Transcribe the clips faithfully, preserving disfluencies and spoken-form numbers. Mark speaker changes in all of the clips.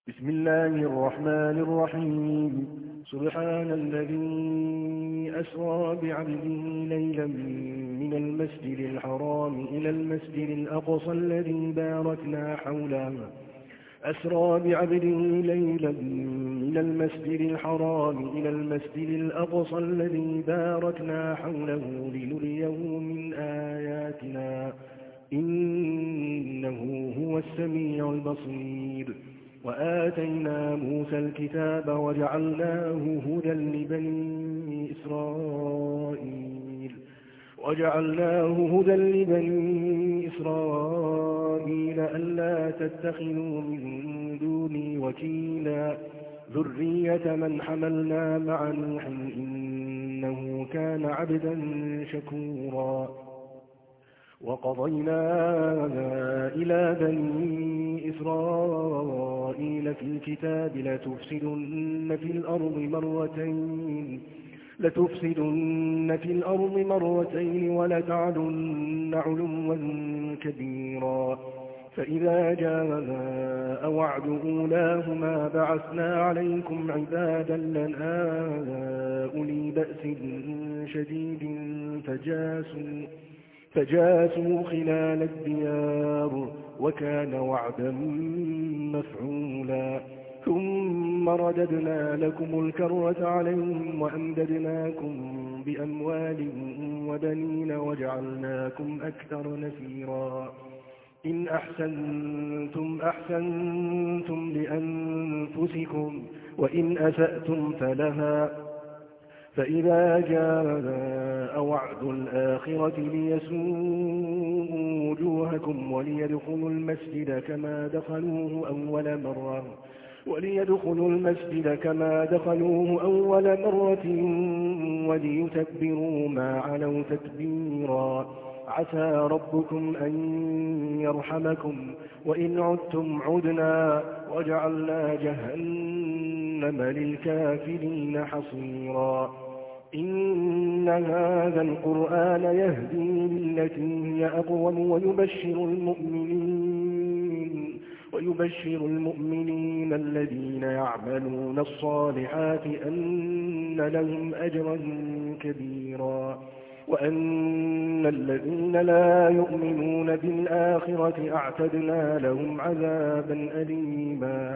Speaker 1: بسم الله الرحمن الرحيم سبحان الذي أسرى بعبده ليلا من المسجد الحرام إلى المسجد الأقصى الذي باركنا حوله أسرى بعبده ليلا من المسجد الحرام إلى المسجد الأقصى الذي باركنا حوله لنريه من آياتنا إنه هو السميع البصير وآتينا موسى الكتاب وجعلناه هدى لبني إسرائيل وجعلناه هدى لبني إسرائيل ألا تتخذوا من دوني وكيلا ذرية من حملنا مع نوح إنه كان عبدا شكورا وقضينا إلى بني إسرائيل في الكتاب لتفسدن في الأرض مرتين لتفسدن في الأرض مرتين ولتعلن علوا كبيرا فإذا جاء وعد أولاهما بعثنا عليكم عبادا لنا أولي بأس شديد فجاسوا فجاسوا خلال الديار وكان وعدا مفعولا ثم رددنا لكم الكرة عليهم وأمددناكم بأموال وبنين وجعلناكم أكثر نفيرا إن أحسنتم أحسنتم لأنفسكم وإن أسأتم فلها فإذا جاء وعد الآخرة ليسوءوا وجوهكم وليدخلوا المسجد كما دخلوه أول مرة وليدخلوا المسجد كما دخلوه أول مرة وليتبروا ما علوا تتبيرا عسى ربكم أن يرحمكم وإن عدتم عدنا وجعلنا جهنم للكافرين حصيرا إن هذا القرآن يهدي للتي هي أقوم ويبشر المؤمنين ويبشر المؤمنين الذين يعملون الصالحات أن لهم أجرا كبيرا وأن الذين لا يؤمنون بالآخرة أعتدنا لهم عذابا أليما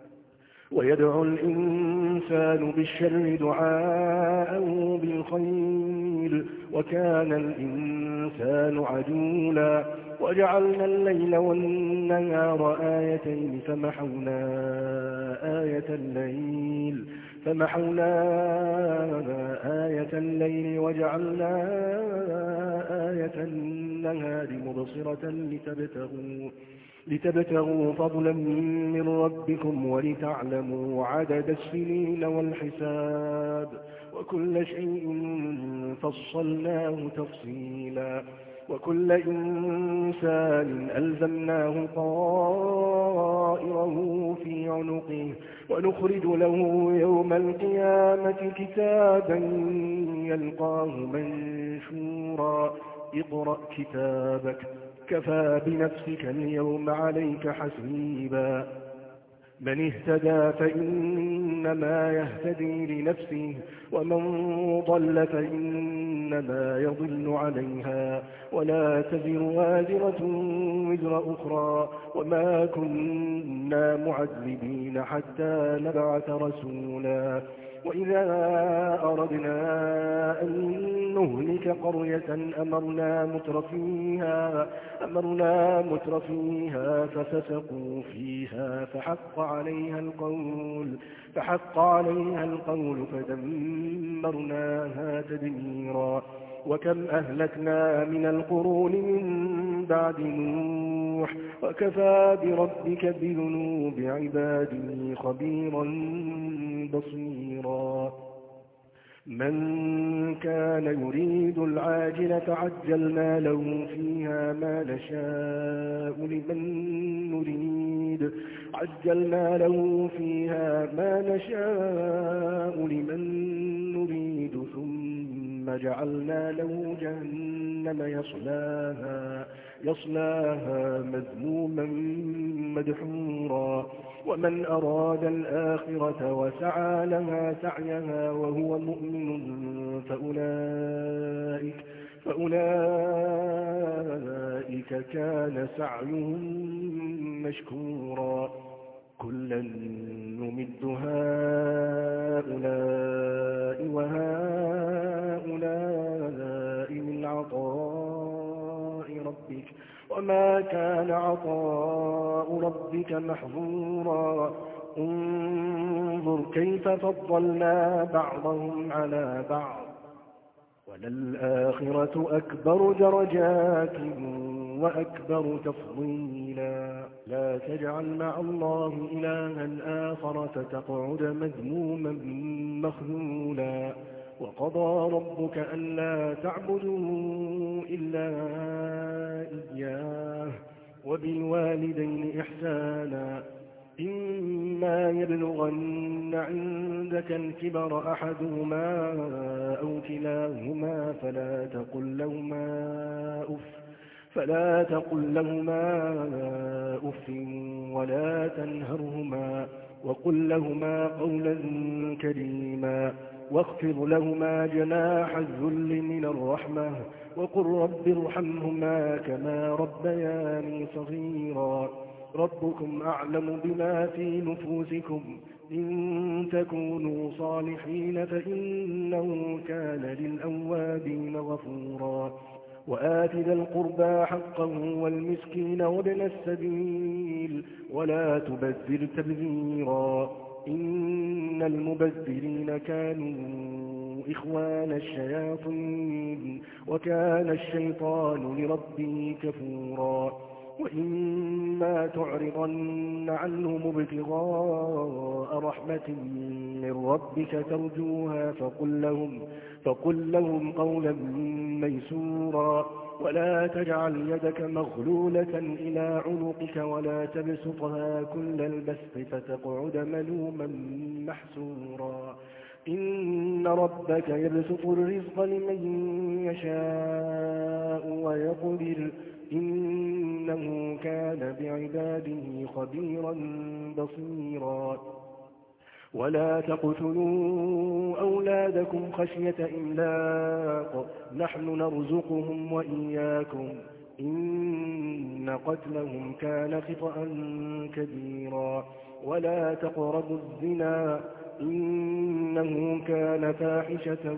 Speaker 1: ويدعو الإنسان بالشر دعاءه بالخير وكان الإنسان عجولا وجعلنا الليل والنهار آيتين فمحونا آية الليل فمحونا آية الليل وجعلنا آية النهار مبصرة لتبتغوا لتبتغوا فضلا من ربكم ولتعلموا عدد السنين والحساب وكل شيء فصلناه تفصيلا وكل إنسان ألزمناه طائره في عنقه ونخرج له يوم القيامة كتابا يلقاه منشورا اقرأ كتابك كفى بنفسك اليوم عليك حسيبا من اهتدى فإنما يهتدي لنفسه ومن ضل فإنما يضل عليها ولا تزر وازرة وزر أخرى وما كنا معذبين حتى نبعث رسولا وإذا أردنا أن نهلك قرية أمرنا مترفيها أمرنا مترفيها ففسقوا فيها فحق عليها القول فحق عليها القول فدمرناها تدميرا وكم أهلكنا من القرون من بعد نوح وكفى بربك بذنوب عباده خبيرا بصيرا من كان يريد العاجلة عجلنا له فيها ما نشاء لمن نريد عجلنا له فيها ما نشاء لمن نريد ثم ثم جعلنا له جهنم يصلاها, يصلاها مذموما مدحورا ومن أراد الآخرة وسعى لها سعيها وهو مؤمن فأولئك, فأولئك كان سعيهم مشكورا كلا نمد هؤلاء وهؤلاء من عطاء ربك وما كان عطاء ربك محظورا انظر كيف فضلنا بعضهم على بعض وللآخرة أكبر درجات وأكبر تفضيلا لا تجعل مع الله إلها آخر فتقعد مذموما مخذولا وقضى ربك ألا تعبدوا إلا إياه وبالوالدين إحسانا إما يبلغن عندك الكبر أحدهما أو كلاهما فلا تقل لهما أف فلا تقل لهما أف ولا تنهرهما وقل لهما قولا كريما واخفض لهما جناح الذل من الرحمة وقل رب ارحمهما كما ربياني صغيرا ربكم أعلم بما في نفوسكم إن تكونوا صالحين فإنه كان للأوابين غفورا وآت ذا القربى حقه والمسكين وابن السبيل ولا تبذر تبذيرا إن المبذرين كانوا إخوان الشياطين وكان الشيطان لربه كفورا وإما تعرضن عنهم ابتغاء رحمة من ربك ترجوها فقل لهم, فقل لهم قولا ميسورا ولا تجعل يدك مغلولة إلى عنقك ولا تبسطها كل البسط فتقعد ملوما محسورا إن ربك يبسط الرزق لمن يشاء ويقدر إنه كان بعباده خبيرا بصيرا ولا تقتلوا أولادكم خشية إملاق نحن نرزقهم وإياكم إن قتلهم كان خطأ كبيرا ولا تقربوا الزنا إنه كان فاحشة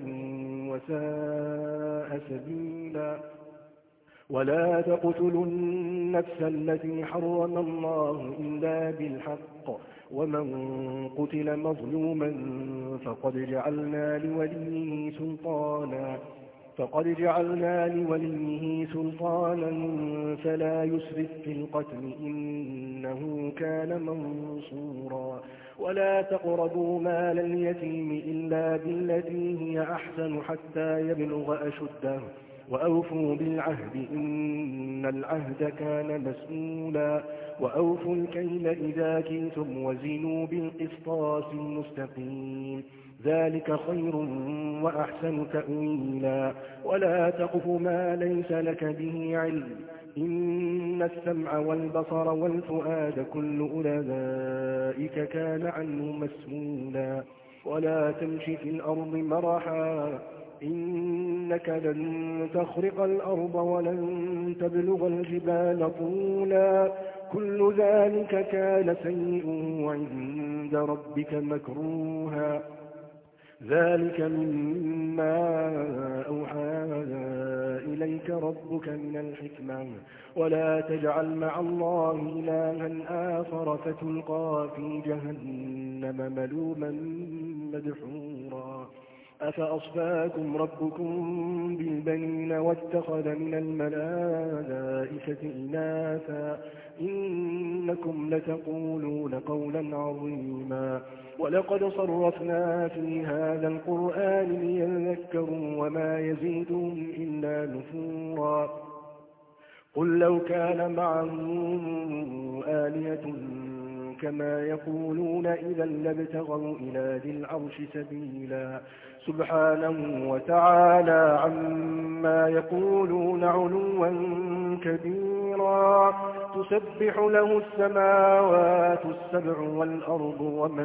Speaker 1: وساء سبيلا ولا تقتلوا النفس التي حرم الله إلا بالحق ومن قتل مظلوما فقد جعلنا لوليه سلطانا فقد جعلنا لوليه سلطانا فلا يسرف في القتل إنه كان منصورا ولا تقربوا مال اليتيم إلا بالتي هي أحسن حتى يبلغ أشده وأوفوا بالعهد إن العهد كان مسؤولا وأوفوا الكيل إذا كلتم وزنوا بالقسطاس المستقيم ذلك خير وأحسن تأويلا ولا تقف ما ليس لك به علم إن السمع والبصر والفؤاد كل أولئك كان عنه مسؤولا ولا تمش في الأرض مرحا إنك لن تخرق الأرض ولن تبلغ الجبال طولا كل ذلك كان سيئه عند ربك مكروها ذلك مما أوحى إليك ربك من الحكمة ولا تجعل مع الله إلها آخر فتلقى في جهنم ملوما مدحورا أفأصفاكم ربكم بالبنين واتخذ من الملائكة إناثا إنكم لتقولون قولا عظيما ولقد صرفنا في هذا القرآن ليذكروا وما يزيدهم إلا نفورا قل لو كان معه آلهة كما يقولون إذا لابتغوا إلى ذي العرش سبيلا سبحانه وتعالى عما يقولون علوا كبيرا تسبح له السماوات السبع والأرض ومن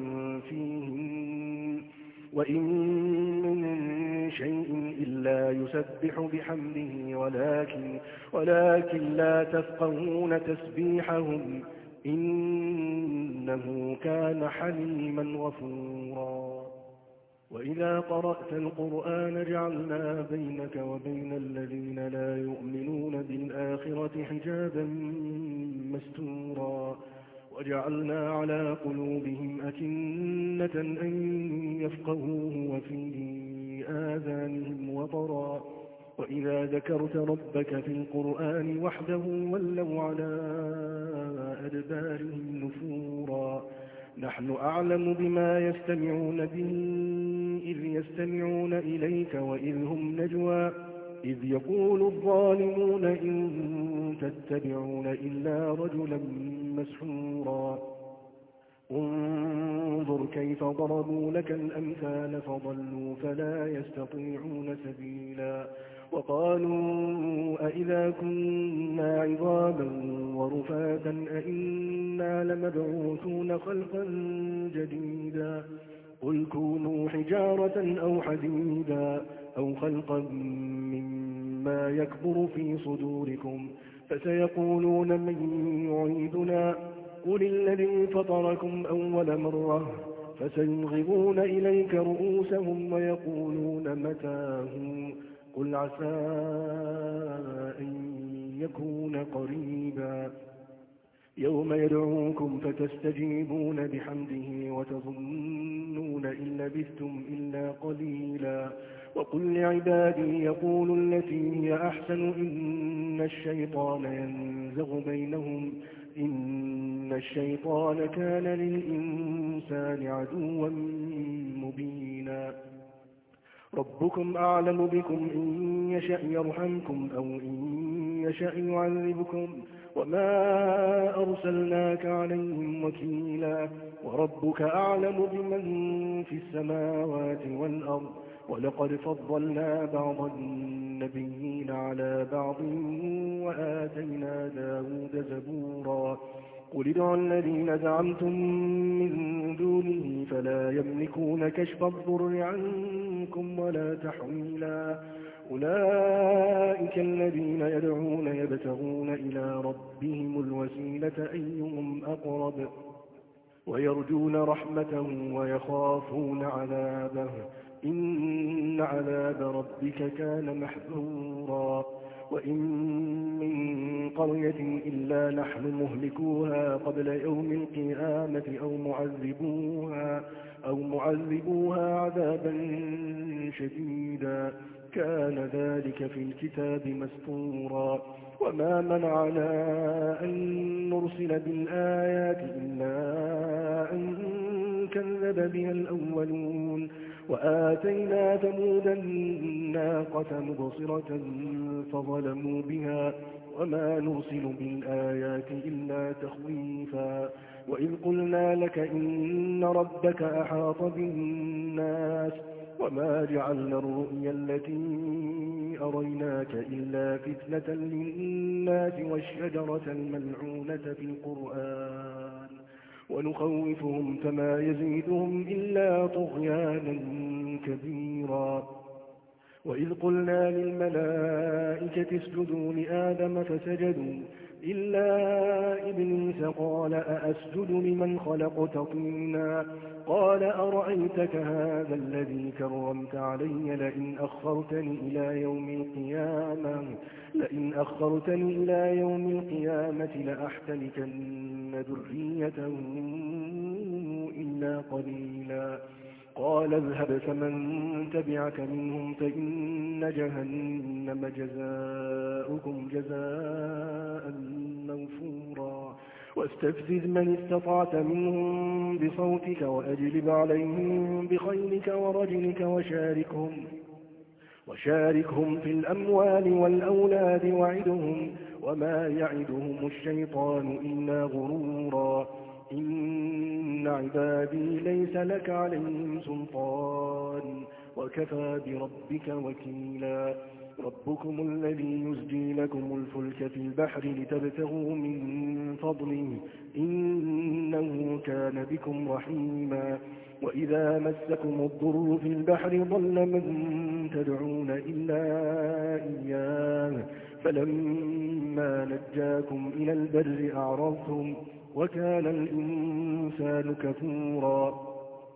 Speaker 1: فيهن وإن من شيء إلا يسبح بحمده ولكن, ولكن لا تفقهون تسبيحهم إنه كان حليما غفورا وإذا قرأت القرآن جعلنا بينك وبين الذين لا يؤمنون بالآخرة حجابا مستورا وجعلنا على قلوبهم أكنة أن يفقهوه وفي آذانهم وقرا وإذا ذكرت ربك في القرآن وحده ولوا على أدبارهم نفورا نحن أعلم بما يستمعون به إذ يستمعون إليك وإذ هم نجوى إذ يقول الظالمون إن تتبعون إلا رجلا مسحورا انظر كيف ضربوا لك الأمثال فضلوا فلا يستطيعون سبيلا وقالوا أئذا كنا عظاما ورفاتا أئنا لمبعوثون خلقا جديدا قل كونوا حجارة أو حديدا أو خلقا مما يكبر في صدوركم فسيقولون من يعيدنا قل الذي فطركم أول مرة فسينغضون إليك رؤوسهم ويقولون متاه قل عسى أن يكون قريبا يوم يدعوكم فتستجيبون بحمده وتظنون إن لبثتم إلا قليلا وقل لعبادي يقولوا التي هي أحسن إن الشيطان ينزغ بينهم إن الشيطان كان للإنسان عدوا مبينا ربكم أعلم بكم إن يشأ يرحمكم أو إن يشأ يعذبكم وما أرسلناك عليهم وكيلا وربك أعلم بمن في السماوات والأرض ولقد فضلنا بعض النبيين على بعض وآتينا داود زبورا قل ادعوا الذين زعمتم من دونه فلا يملكون كشف الضر عنكم ولا تحويلا أولئك الذين يدعون يبتغون إلى ربهم الوسيلة أيهم أقرب ويرجون رحمته ويخافون عذابه إن عذاب ربك كان محذورا وإن من قرية إلا نحن مهلكوها قبل يوم القيامة أو معذبوها, أو معذبوها عذابا شديدا كان ذلك في الكتاب مسطورا وما منعنا أن نرسل بالآيات إلا أن كذب بها الأولون وآتينا ثمود الناقة مبصرة فظلموا بها وما نرسل بالآيات إلا تخويفا وإذ قلنا لك إن ربك أحاط بالناس وما جعلنا الرؤيا التي أريناك إلا فتنة للناس والشجرة الملعونة في القرآن ونخوفهم فما يزيدهم إلا طغيانا كبيرا وإذ قلنا للملائكة اسجدوا لآدم فسجدوا إلا إبليس قال أأسجد لمن خلقت طينا قال أرأيتك هذا الذي كرمت علي لئن أخرتني إلى يوم القيامة لئن أخرتني إلى يوم القيامة لأحتنكن ذريته إلا قليلا قال اذهب فمن تبعك منهم فإن جهنم جزاؤكم جزاء موفورا واستفزز من استطعت منهم بصوتك وأجلب عليهم بخيلك ورجلك وشاركهم وشاركهم في الأموال والأولاد وعدهم وما يعدهم الشيطان إلا غرورا إن عبادي ليس لك عليهم سلطان وكفى بربك وكيلا ربكم الذي يزجي لكم الفلك في البحر لتبتغوا من فضله إنه كان بكم رحيما وإذا مسكم الضر في البحر ضل من تدعون إلا إياه فلما نجاكم إلى البر أعرضتم وكان الإنسان كفورا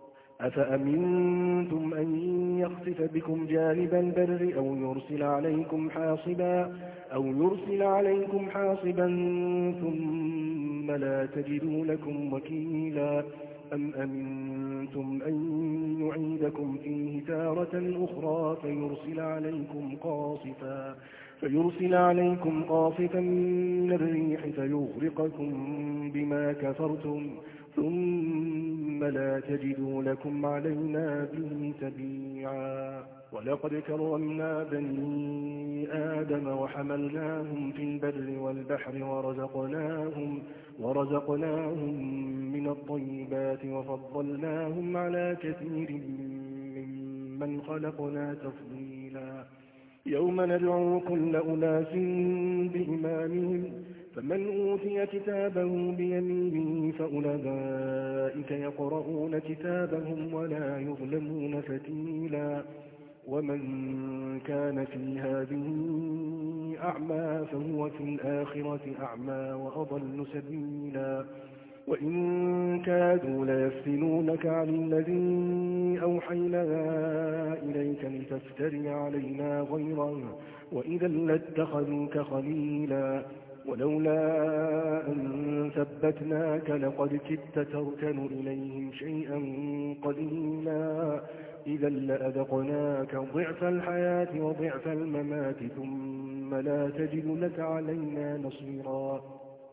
Speaker 1: أفأمنتم أن يخسف بكم جانب البر أو يرسل عليكم حاصبا أو يرسل عليكم حاصبا ثم لا تجدوا لكم وكيلا أم أمنتم أن يعيدكم فيه تارة أخرى فيرسل عليكم قاصفا فيرسل عليكم قاصفا من الريح فيغرقكم بما كفرتم ثم لا تجدوا لكم علينا به تبيعا ولقد كرمنا بني آدم وحملناهم في البر والبحر ورزقناهم, ورزقناهم من الطيبات وفضلناهم على كثير ممن خلقنا تفضيلا يوم ندعو كل أناس بإمامهم فمن أوتي كتابه بيمينه فأولئك يقرؤون كتابهم ولا يظلمون فتيلا ومن كان في هذه أعمى فهو في الآخرة أعمى وأضل سبيلا وإن كادوا ليفتنونك عن الذي أوحينا إليك لتفتري علينا غيره وإذا لاتخذوك خليلا ولولا أن ثبتناك لقد كدت تركن إليهم شيئا قليلا إذا لأذقناك ضعف الحياة وضعف الممات ثم لا تجد لك علينا نصيرا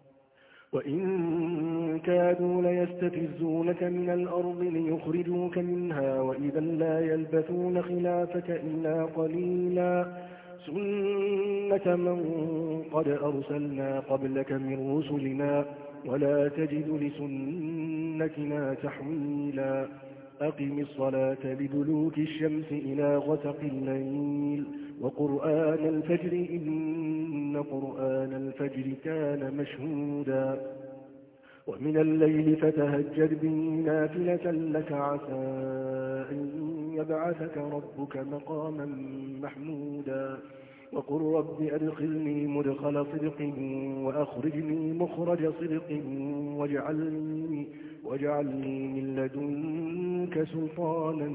Speaker 1: وإن كادوا ليستفزونك من الأرض ليخرجوك منها وإذا لا يلبثون خلافك إلا قليلا سنة من قد أرسلنا قبلك من رسلنا ولا تجد لسنتنا تحويلا أقم الصلاة لدلوك الشمس إلى غسق الليل وقرآن الفجر إن قرآن الفجر كان مشهودا ومن الليل فتهجد به نافلة لك عسى أن يبعثك ربك مقاما محمودا وقل رب أدخلني مدخل صدق وأخرجني مخرج صدق واجعلني, واجعلني من لدنك سلطانا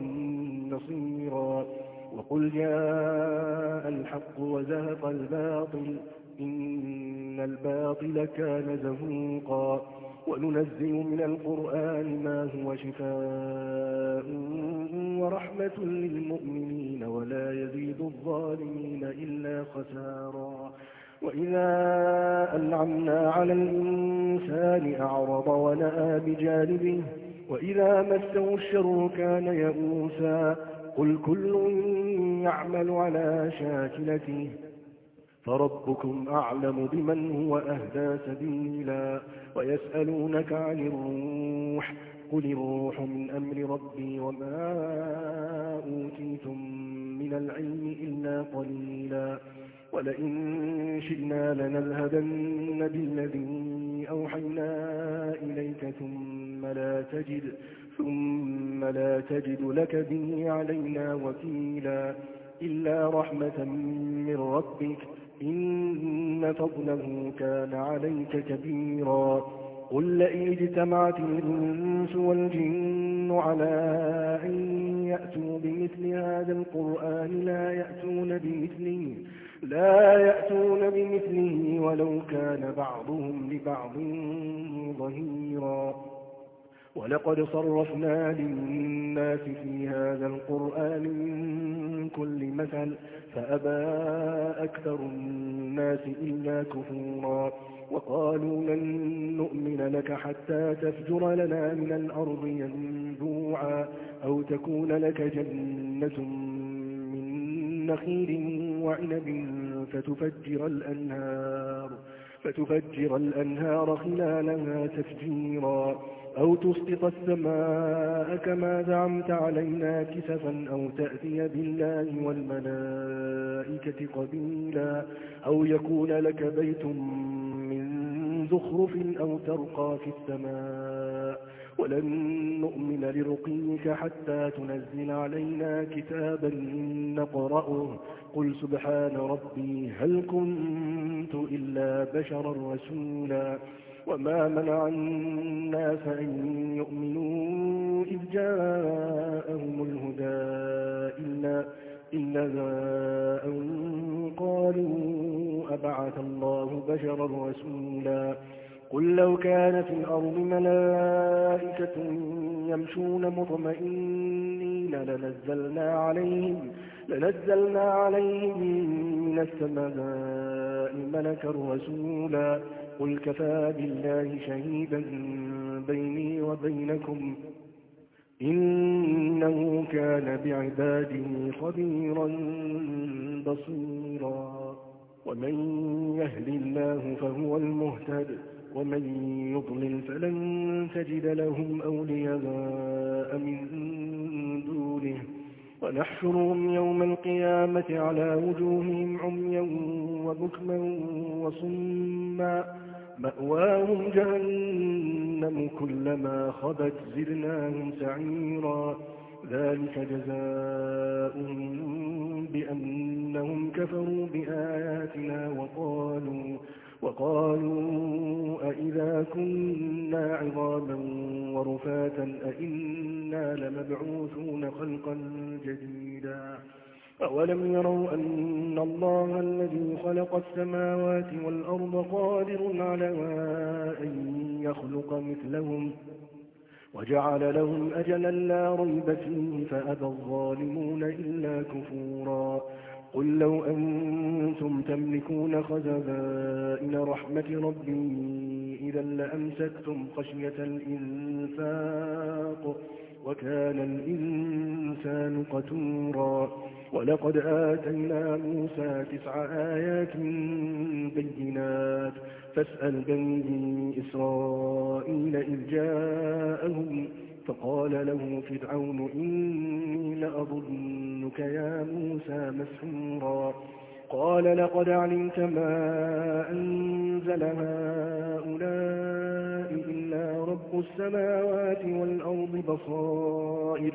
Speaker 1: نصيرا وقل جاء الحق وزهق الباطل إن الباطل كان زهوقا وننزل من القرآن ما هو شفاء ورحمة للمؤمنين ولا يزيد الظالمين إلا خسارا وإذا أنعمنا على الإنسان أعرض ونأى بجانبه وإذا مسه الشر كان يئوسا قل كل يعمل على شاكلته فربكم أعلم بمن هو أهدى سبيلا ويسألونك عن الروح قل الروح من أمر ربي وما أوتيتم من العلم إلا قليلا ولئن شئنا لنذهبن بالذي أوحينا إليك ثم لا تجد ثم لا تجد لك به علينا وكيلا إلا رحمة من ربك إن فضله كان عليك كبيرا قل لئن اجتمعت الإنس والجن على أن يأتوا بمثل هذا القرآن لا يأتون بمثله لا يأتون بمثله ولو كان بعضهم لبعض ظهيرا ولقد صرفنا للناس في هذا القرآن من كل مثل فأبى أكثر الناس إلا كفورا وقالوا لن نؤمن لك حتى تفجر لنا من الأرض ينبوعا أو تكون لك جنة من نخيل وعنب فتفجر الأنهار فتفجر الأنهار خلالها تفجيرا أو تسقط السماء كما زعمت علينا كسفا أو تأتي بالله والملائكة قبيلا أو يكون لك بيت من زخرف أو ترقى في السماء ولن نؤمن لرقيك حتى تنزل علينا كتابا نقرأه قل سبحان ربي هل كنت إلا بشرا رسولا وما منع الناس أن يؤمنوا إذ جاءهم الهدى إلا, إلا أن قالوا أبعث الله بشرا رسولا قل لو كان في الأرض ملائكة يمشون مطمئنين لنزلنا عليهم, لنزلنا عليهم من السماء ملكا رسولا قل كفى بالله شهيدا بيني وبينكم إنه كان بعباده خبيرا بصيرا ومن يهد الله فهو المهتد ومن يضلل فلن تجد لهم أولياء من دونه ونحشرهم يوم القيامة على وجوههم عميا وبكما وصما مأواهم جهنم كلما خبت زدناهم سعيرا ذلك جزاؤهم بأنهم كفروا بآياتنا وقالوا وقالوا أئذا كنا عظاما ورفاتا أئنا لمبعوثون خلقا جديدا أولم يروا أن الله الذي خلق السماوات والأرض قادر على أن يخلق مثلهم وجعل لهم أجلا لا ريب فيه فأبى الظالمون إلا كفورا قل لو أنتم تملكون خزائن رحمة ربي إذا لأمسكتم خشية الإنفاق وكان الإنسان قتورا ولقد آتينا موسى تسع آيات بينات فاسأل بني إسرائيل إذ جاءهم فقال له فرعون إني لأظنك يا موسى مسحورا قال لقد علمت ما أنزل هؤلاء إلا رب السماوات والأرض بصائر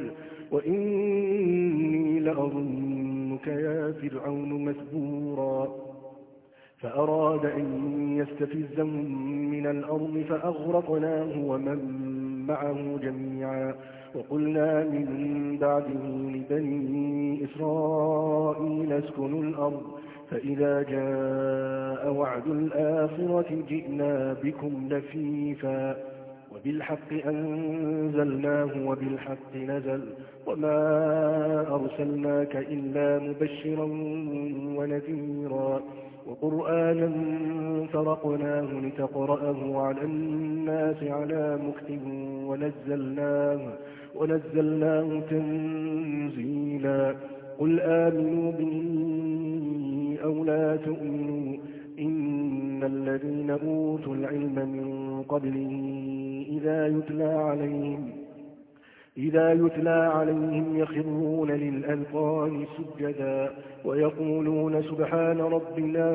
Speaker 1: وإني لأظنك يا فرعون مثبورا فأراد أن يستفزهم من الأرض فأغرقناه ومن معه جميعا وقلنا من بعده لبني إسرائيل اسكنوا الأرض فإذا جاء وعد الآخرة جئنا بكم لفيفا وبالحق أنزلناه وبالحق نزل وما أرسلناك إلا مبشرا ونذيرا وقرآنا فرقناه لتقرأه على الناس على مكتب ونزلناه, ونزلناه تنزيلا قل آمنوا به أو لا تؤمنوا إن الذين أوتوا العلم من قبله إذا يتلى عليهم إذا يتلى عليهم يخرون للأذقان سجدا ويقولون سبحان ربنا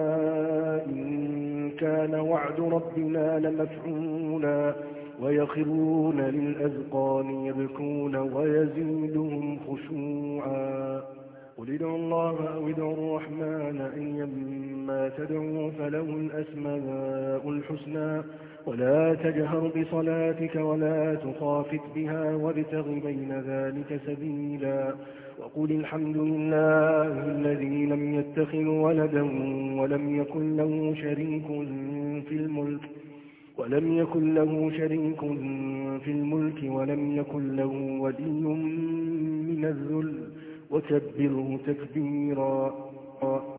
Speaker 1: إن كان وعد ربنا لمفعولا ويخرون للأذقان يبكون ويزيدهم خشوعا قل ادعوا الله أو ادعوا الرحمن أيما تدعوا فله الأسماء الحسنى ولا تجهر بصلاتك ولا تخافت بها وابتغ بين ذلك سبيلا وقل الحمد لله الذي لم يتخذ ولدا ولم يكن له شريك في الملك ولم يكن له شريك في الملك ولم يكن له ولي من الذل وكبره تكبيرا